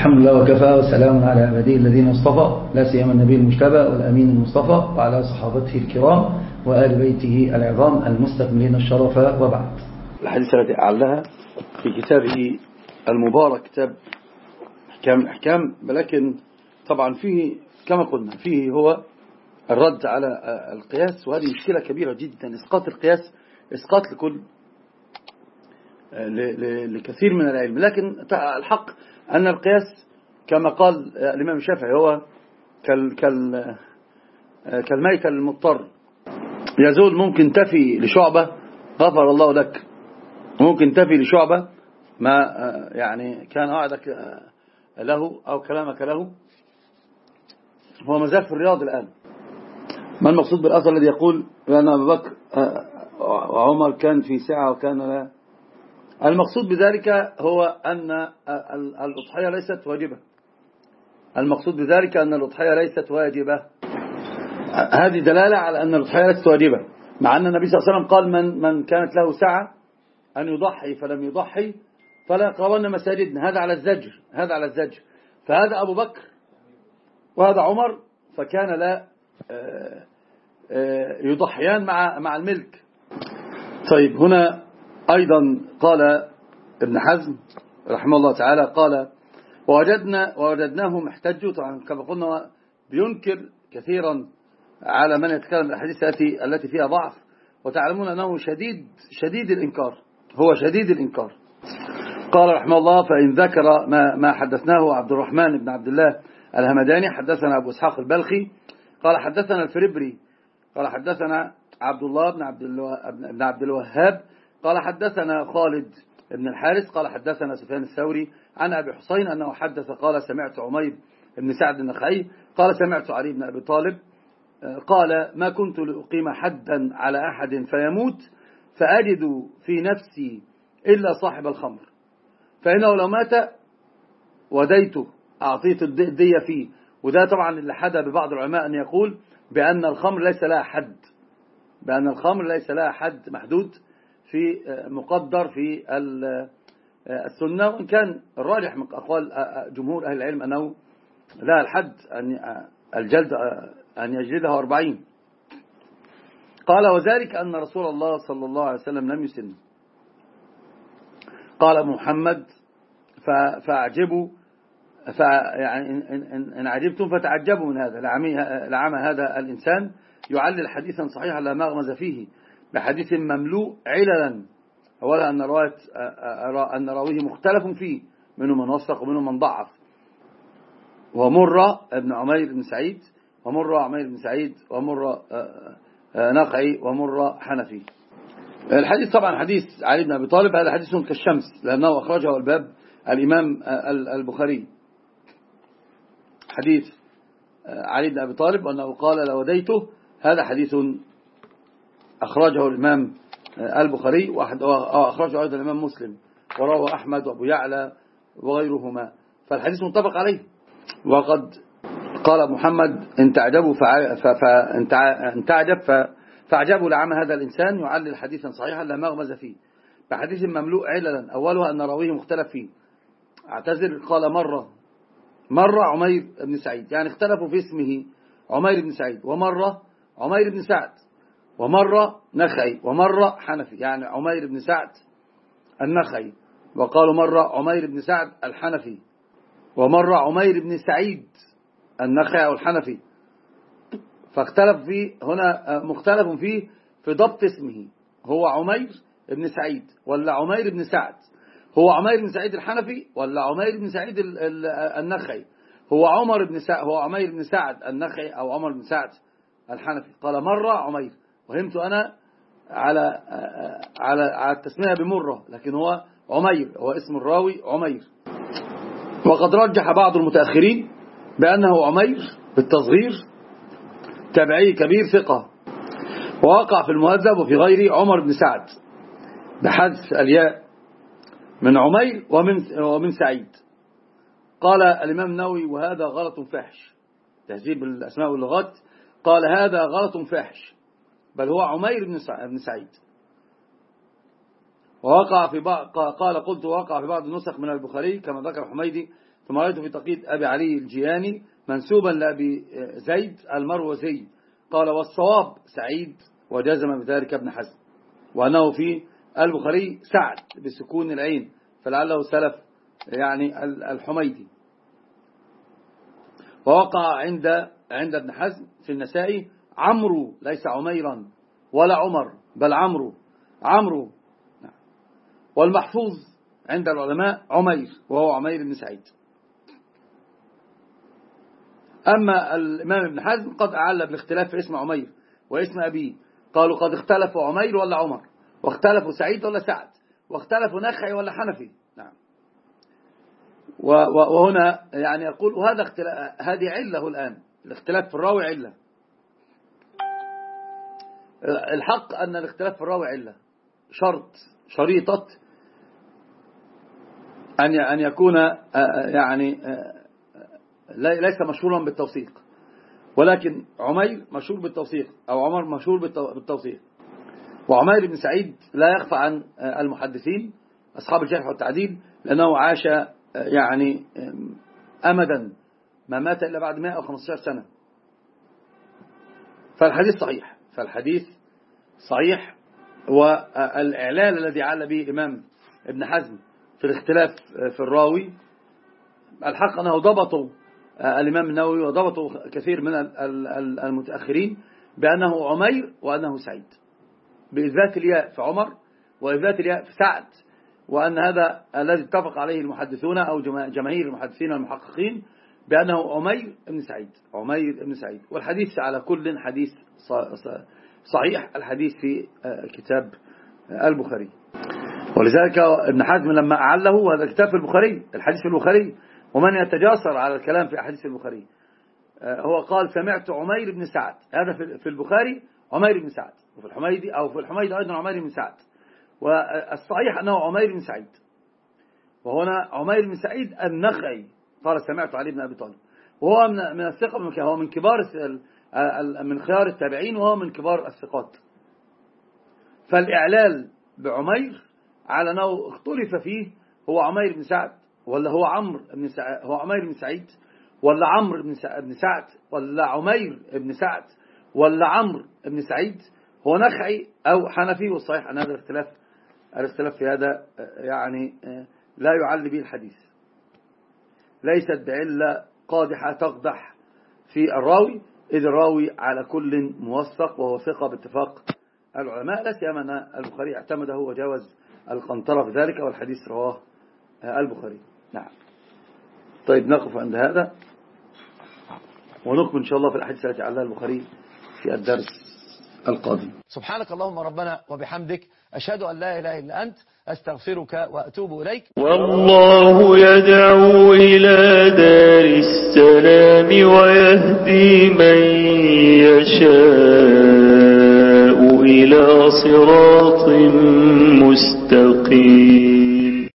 الحمد لله وكفى وسلام على عباده الذين اصطفى لا سيما النبي المجتبى والأمين المصطفى وعلى صحابته الكرام وآل بيته العظام المستكملين الشرف، وبعد. الحديث الذي أعلها في كتابه المبارك كتاب أحكام، ولكن طبعا فيه كما قلنا فيه هو الرد على القياس، وهذه مشكلة كبيرة جدا. إسقاط القياس إسقاط لكثير من العلم، لكن الحق أن القياس كما قال الإمام الشافعي هو كالميت المضطر يزول. ممكن تفي لشعبة غفر الله لك، ممكن تفي لشعبة ما يعني كان وعدك له أو كلامك له، هو مازال في الرياض الآن. ما المقصود بالأثر الذي يقول بأن أبا بكر وعمر كان في ساعة وكان لا؟ المقصود بذلك هو أن الأضحية ليست واجبة. المقصود بذلك أن الأضحية ليست واجبة. هذه دلالة على أن الأضحية ليست واجبة، مع أن النبي صلى الله عليه وسلم قال من كانت له ساعة أن يضحي فلم يضحي فلا يقربن مساجدنا. هذا على الزجر، هذا على الزجر. فهذا أبو بكر وهذا عمر، فكان لا يضحيان مع الملك. طيب، هنا أيضا قال ابن حزم رحمه الله تعالى، قال ووجدناهم احتجوا. طبعا كما قلنا بينكر كثيرا على من يتكلم الأحاديث التي فيها ضعف، وتعلمون أنه شديد الإنكار، هو شديد الإنكار. قال رحمه الله: فإن ذكر ما حدثناه عبد الرحمن بن عبد الله الهمداني حدثنا أبو إسحاق البلخي قال حدثنا الفربري قال حدثنا عبد الله بن عبد الوهاب قال حدثنا خالد بن الحارث قال حدثنا سفيان الثوري عن أبي حسين أنه حدث قال سمعت عمير بن سعد النخعي قال سمعت علي بن أبي طالب قال: ما كنت لأقيم حدا على أحد فيموت فأجد في نفسي إلا صاحب الخمر، فإنه لو مات وديته أعطيت الدية فيه. وده طبعا اللي حدا ببعض العلماء أن يقول بأن الخمر ليس لها حد، بأن الخمر ليس لها حد محدود في مقدر في السنة، وإن كان الراجح من أقوال جمهور أهل العلم أنه لا الحد أن الجلد أن يجلده 40. قال: وذلك أن رسول الله صلى الله عليه وسلم لم يسن. قال محمد: فأعجبوا يعني إن عجبتم فتعجبوا من هذا. لعم هذا الإنسان يعلل حديثا صحيحا لا مغمز فيه بحديث مملوء عللا. أولا أن راويه مختلف فيه، منهم من وثق ومنهم من ضعف، ومر ابن عمير بن سعيد ومر عمير بن سعيد ومر نقعي ومر حنفي. الحديث طبعا حديث علي بن أبي طالب، هذا حديث كالشمس لأنه أخرجه الباب الإمام البخاري. حديث علي بن أبي طالب وأنه قال: لوديته، هذا حديث أخرجه الإمام البخاري وأخرجه أيضا الإمام مسلم ورواه أحمد وأبو يعلى وغيرهما، فالحديث متفق عليه. وقد قال محمد: إن تعجبوا فاعجبوا لعم هذا الإنسان يعلل حديثا صحيحا لا مغمز فيه بحديث مملوء عللا. أولها أن راويه مختلف فيه. اعتذر. قال: مرة عمير بن سعيد، يعني اختلفوا في اسمه عمير بن سعيد، ومرة عمير بن سعد، ومرة نخعي، ومرة حنفي، يعني عمير بن سعد النخعي. وقالوا مرة عمير بن سعد الحنفي، ومرة عمير بن سعيد النخعي أو الحنفي. فاختلف فيه هنا، مختلف فيه في ضبط اسمه، هو عمير بن سعيد ولا عمير بن سعد، هو عمير بن سعيد الحنفي ولا عمير بن سعيد النخعي، هو عمير بن سعد النخعي أو عمر بن سعد الحنفي. قال: مرة عمير، وهمت أنا على التسمية بمرة، لكن هو عمير، هو اسم الراوي عمير. وقد رجح بعض المتأخرين بأنه عمير بالتصغير، تابعي كبير ثقة، ووقع في المهذب وفي غيره عمر بن سعد بحذف الياء من عمير ومن سعيد. قال الإمام النووي: وهذا غلط فاحش. تهذيب الأسماء واللغات قال: هذا غلط فاحش، بل هو عمير بن سعيد. ووقع في قال: قلت: وقع في بعض النسخ من البخاري كما ذكر حميدي ثم رأيت في تقييد أبي علي الجياني منسوبا لأبي زيد المروزي قال والصواب سعيد، وجزم بذلك ابن حزم، وأنه في البخاري سعد بسكون العين فلعله سلف يعني الحميدي. ووقع عند ابن حزم في النسائي عمرو ليس عميرا ولا عمر بل عمرو. والمحفوظ عند العلماء عمير وهو عمير بن سعيد. أما الإمام ابن حزم قد أعل بالاختلاف في اسم عمير واسم أبيه، قالوا قد اختلفوا عمير ولا عمر، واختلفوا سعيد ولا سعد، واختلفوا نخعي ولا حنفي. نعم. وهنا يعني يقول هذه علة الآن، الاختلاف في الراوي علة. الحق أن الاختلاف في الراوي علة، شريطة أن يكون يعني ليس مشهورا بالتوثيق، ولكن عمير مشهور بالتوثيق أو عمر مشهور بالتوثيق. وعمير بن سعيد لا يخفى عن المحدثين أصحاب الجرح والتعديل، لأنه عاش يعني أمدا ما مات إلا بعد 115 سنة. فالحديث صحيح. والإعلال الذي عل به الإمام ابن حزم في الاختلاف في الراوي، الحق أنه ضبطوا الإمام النووي وضبطوا كثير من المتأخرين بأنه عمير وأنه سعيد، بإثبات الياء في عمر وإثبات الياء في سعد، وأن هذا الذي اتفق عليه المحدثون أو جماهير المحدثين المحققين بأنه عمير بن سعيد. والحديث على كل حديث صحيح، الحديث في كتاب البخاري. ولذلك ابن حزم لما أعله هذا كتاب في البخاري، الحديث في البخاري، ومن يتجاسر على الكلام في أحاديث البخاري هو قال سمعت عمير بن سعد، هذا في البخاري عمير بن سعد، وفي الحميدي أيضا عمير بن سعد، والصحيح أنه عمير بن سعيد. وهنا عمير بن سعيد النخعي قال سمعت علي بن أبي طالب، وهو من الثقة، هو من كبار من خيار التابعين، وهو من كبار الثقات. فالإعلال بعمير على أنه اختلف فيه، هو عمير بن سعد ولا هو عمير بن سعيد ولا عمرو بن سعد ولا عمير بن سعد ولا عمرو بن سعيد، هو نخعي أو حنفي. والصحيح أن هذا الاختلاف في هذا يعني لا يعل به الحديث، ليست بعلة قادحة تقدح في الراوي، إذ الراوي على كل موثق وهو ثقة باتفاق العلماء، لا سيما أن البخاري اعتمده وجاوز القنطرة في ذلك، والحديث رواه البخاري. نعم. طيب نقف عند هذا ونكمل إن شاء الله في الأحاديث التي علها البخاري في الدرس القادم. سبحانك اللهم ربنا وبحمدك، أشهد أن لا إله إلا أنت، أستغفرك وأتوب إليك. والله يدعو إلى دار السلام ويهدي من يشاء إلى صراط مستقيم.